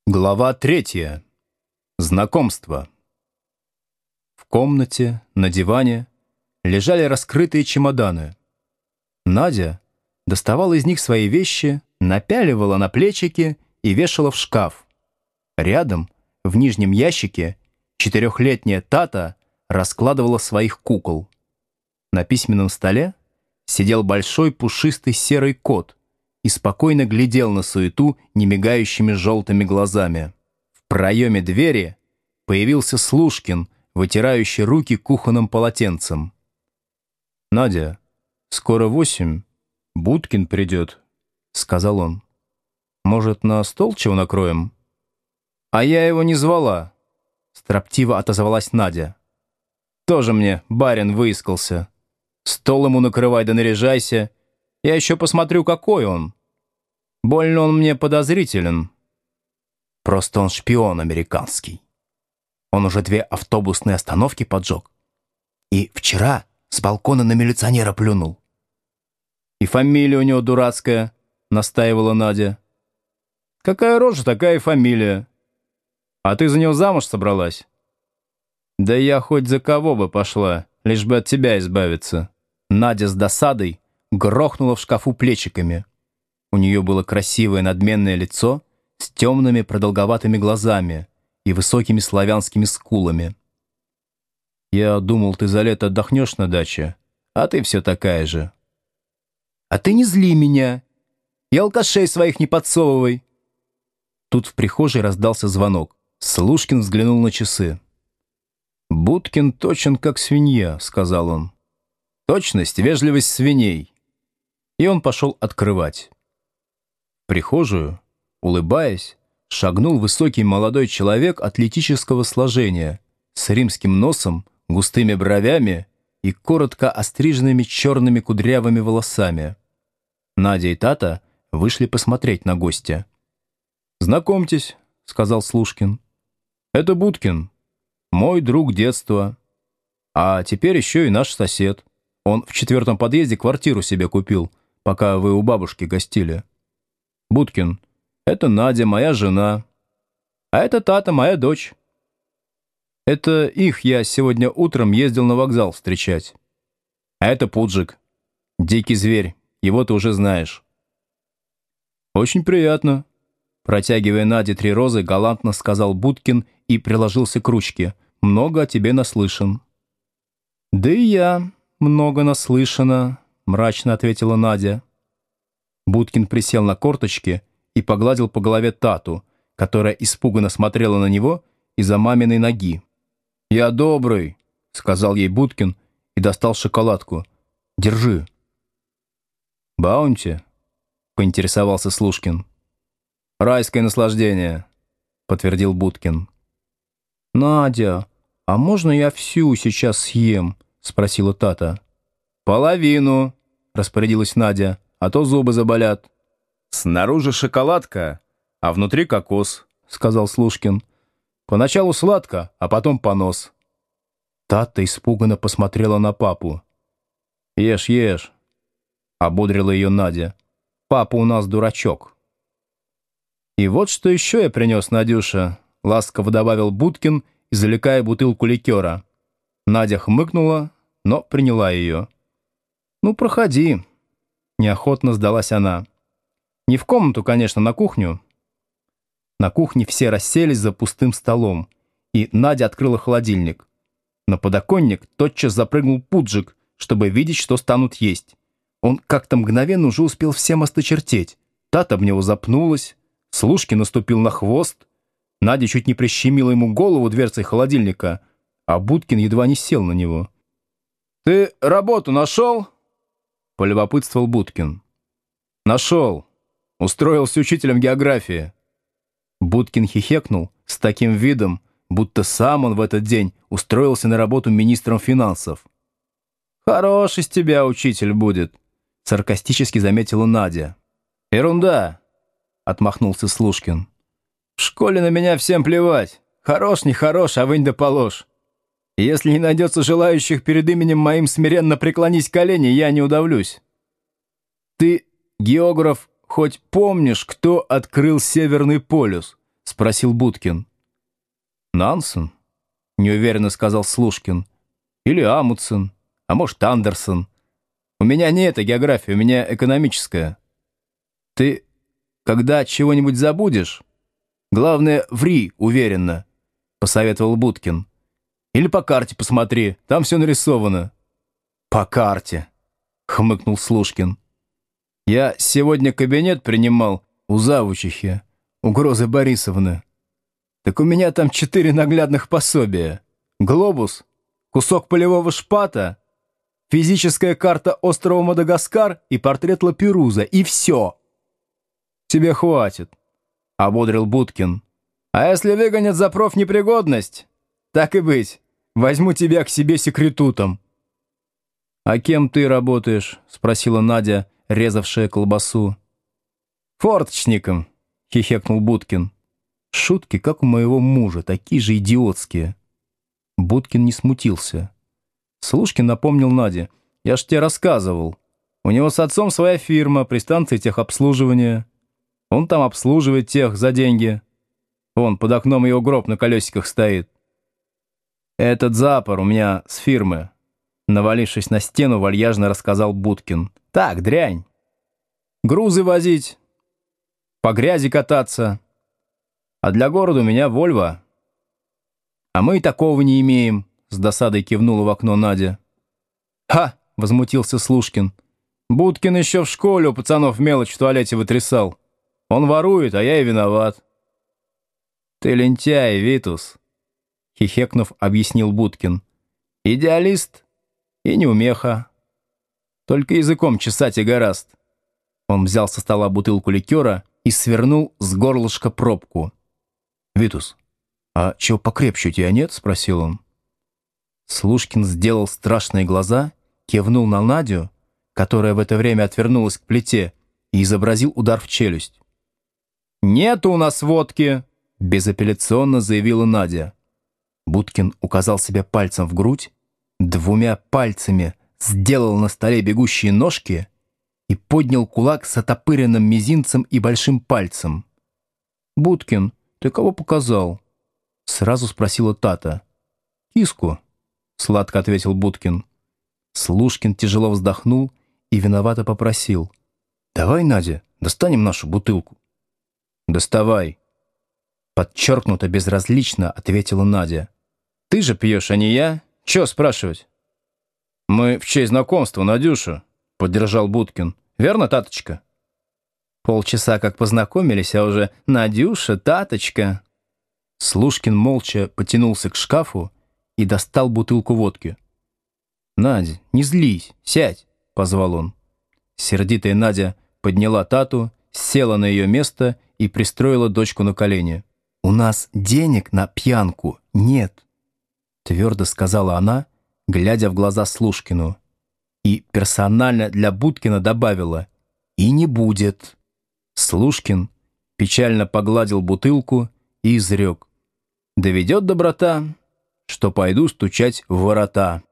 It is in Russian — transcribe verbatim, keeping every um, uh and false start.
Глава третья. Знакомство. В комнате, на диване, лежали раскрытые чемоданы. Надя доставала из них свои вещи, напяливала на плечики и вешала в шкаф. Рядом, в нижнем ящике, четырехлетняя Тата раскладывала своих кукол. На письменном столе сидел большой пушистый серый кот и спокойно глядел на суету немигающими желтыми глазами. В проеме двери появился Слушкин, вытирающий руки кухонным полотенцем. «Надя, скоро восемь, Будкин придет», — сказал он. «Может, на стол чего накроем?» «А я его не звала», — строптиво отозвалась Надя. «Тоже мне барин выискался. Стол ему накрывай да наряжайся. Я еще посмотрю, какой он. Больно он мне подозрителен». «Просто он шпион американский. Он уже две автобусные остановки поджег. И вчера с балкона на милиционера плюнул». «И фамилия у него дурацкая», — настаивала Надя. «Какая рожа, такая и фамилия. А ты за него замуж собралась?» «Да я хоть за кого бы пошла, лишь бы от тебя избавиться». Надя с досадой грохнула в шкафу плечиками. У нее было красивое надменное лицо с темными продолговатыми глазами и высокими славянскими скулами. «Я думал, ты за лето отдохнешь на даче, а ты все такая же». «А ты не зли меня и алкашей своих не подсовывай». Тут в прихожей раздался звонок. Слушкин взглянул на часы. «Будкин точен, как свинья», — сказал он. «Точность, вежливость свиней». И он пошел открывать. В прихожую, улыбаясь, шагнул высокий молодой человек атлетического сложения, с римским носом, густыми бровями и коротко остриженными черными кудрявыми волосами. Надя и Тата вышли посмотреть на гостя. «Знакомьтесь», — сказал Слушкин. «Это Будкин, мой друг детства. А теперь еще и наш сосед. Он в четвертом подъезде квартиру себе купил, пока вы у бабушки гостили. Будкин, это Надя, моя жена. А это Тата, моя дочь. Это их я сегодня утром ездил на вокзал встречать. А это Пуджик, дикий зверь, его ты уже знаешь». «Очень приятно», — протягивая Наде три розы, галантно сказал Будкин и приложился к ручке. «Много о тебе наслышан». «Да и я много наслышана», — мрачно ответила Надя. Будкин присел на корточки и погладил по голове Тату, которая испуганно смотрела на него из-за маминой ноги. «Я добрый», — сказал ей Будкин и достал шоколадку. «Держи». «Баунти?» — поинтересовался Слушкин. «Райское наслаждение», — подтвердил Будкин. «Надя, а можно я всю сейчас съем?» — спросила Тата. «Половину», — распорядилась Надя, — «а то зубы заболят». «Снаружи шоколадка, а внутри кокос», — сказал Слушкин. «Поначалу сладко, а потом понос». Тата испуганно посмотрела на папу. «Ешь, ешь», — ободрила ее Надя. «Папа у нас дурачок». «И вот что еще я принес, Надюша», — ласково добавил Будкин, извлекая бутылку ликера. Надя хмыкнула, но приняла ее. «Ну, проходи», — неохотно сдалась она. «Не в комнату, конечно, на кухню». На кухне все расселись за пустым столом, и Надя открыла холодильник. На подоконник тотчас запрыгнул Пуджик, чтобы видеть, что станут есть. Он как-то мгновенно уже успел всем осточертеть. Тата об него запнулась, Слушкин наступил на хвост, Надя чуть не прищемила ему голову дверцей холодильника, а Будкин едва не сел на него. «Ты работу нашел?» — полюбопытствовал Будкин. «Нашел. Устроился учителем географии». Будкин хихекнул с таким видом, будто сам он в этот день устроился на работу министром финансов. «Хорош из тебя учитель будет», — саркастически заметила Надя. «Ерунда», — отмахнулся Слушкин. «В школе на меня всем плевать. Хорош, не хорош, а вынь да положь. Если не найдется желающих перед именем моим смиренно преклонить колени, я не удавлюсь. Ты, географ, хоть помнишь, кто открыл Северный полюс?» — спросил Будкин. «Нансен?» — неуверенно сказал Слушкин. «Или Амундсен, а может, Андерсон. У меня не эта география, у меня экономическая. Ты, когда чего-нибудь забудешь, главное, ври уверенно», — посоветовал Будкин. «Или по карте посмотри, там все нарисовано». «По карте», — хмыкнул Слушкин. «Я сегодня кабинет принимал у завучихи, у Грозы Борисовны. Так у меня там четыре наглядных пособия. Глобус, кусок полевого шпата, физическая карта острова Мадагаскар и портрет Лаперуза. И все». «Тебе хватит», — ободрил Будкин. «А если выгонят за профнепригодность, так и быть, возьму тебя к себе секретутом». «А кем ты работаешь?» — спросила Надя, резавшая колбасу. «Форточником», — хихекнул Будкин. «Шутки, как у моего мужа, такие же идиотские». Будкин не смутился. Слушкин напомнил Наде. «Я ж тебе рассказывал. У него с отцом своя фирма при станции техобслуживания. Он там обслуживает тех за деньги. Вон, под окном его гроб на колесиках стоит. Этот запор у меня с фирмы». Навалившись на стену, вальяжно рассказал Будкин. «Так, дрянь. Грузы возить, по грязи кататься. А для города у меня Вольво». «А мы и такого не имеем», — с досадой кивнула в окно Надя. «Ха!» — возмутился Слушкин. «Будкин еще в школе у пацанов мелочь в туалете вытрясал. Он ворует, а я и виноват». «Ты лентяй, Витус», — хихекнув, объяснил Будкин. «Идеалист и неумеха. Только языком чесать и гораст». Он взял со стола бутылку ликера и свернул с горлышка пробку. «Витус, а чего покрепче у тебя нет?» — спросил он. Слушкин сделал страшные глаза, кивнул на Надю, которая в это время отвернулась к плите, и изобразил удар в челюсть. «Нету у нас водки!» — безапелляционно заявила Надя. Будкин указал себе пальцем в грудь, двумя пальцами сделал на столе бегущие ножки и поднял кулак с отопыренным мизинцем и большим пальцем. «Будкин, ты кого показал?» — сразу спросила Тата. «Киску», — сладко ответил Будкин. Слушкин тяжело вздохнул и виновато попросил. «Давай, Надя, достанем нашу бутылку». «Доставай», — подчеркнуто безразлично ответила Надя. «Ты же пьешь, а не я. Чего спрашивать?» «Мы в честь знакомства, Надюша», — поддержал Будкин. «Верно, Таточка?» Полчаса как познакомились, а уже «Надюша, Таточка». Слушкин молча потянулся к шкафу и достал бутылку водки. «Надя, не злись, сядь», — позвал он. Сердитая Надя подняла Тату, села на ее место и пристроила дочку на колени. «У нас денег на пьянку нет», — твердо сказала она, глядя в глаза Слушкину. И персонально для Будкина добавила: «И не будет». Слушкин печально погладил бутылку и изрек: «Доведет доброта, что пойду стучать в ворота».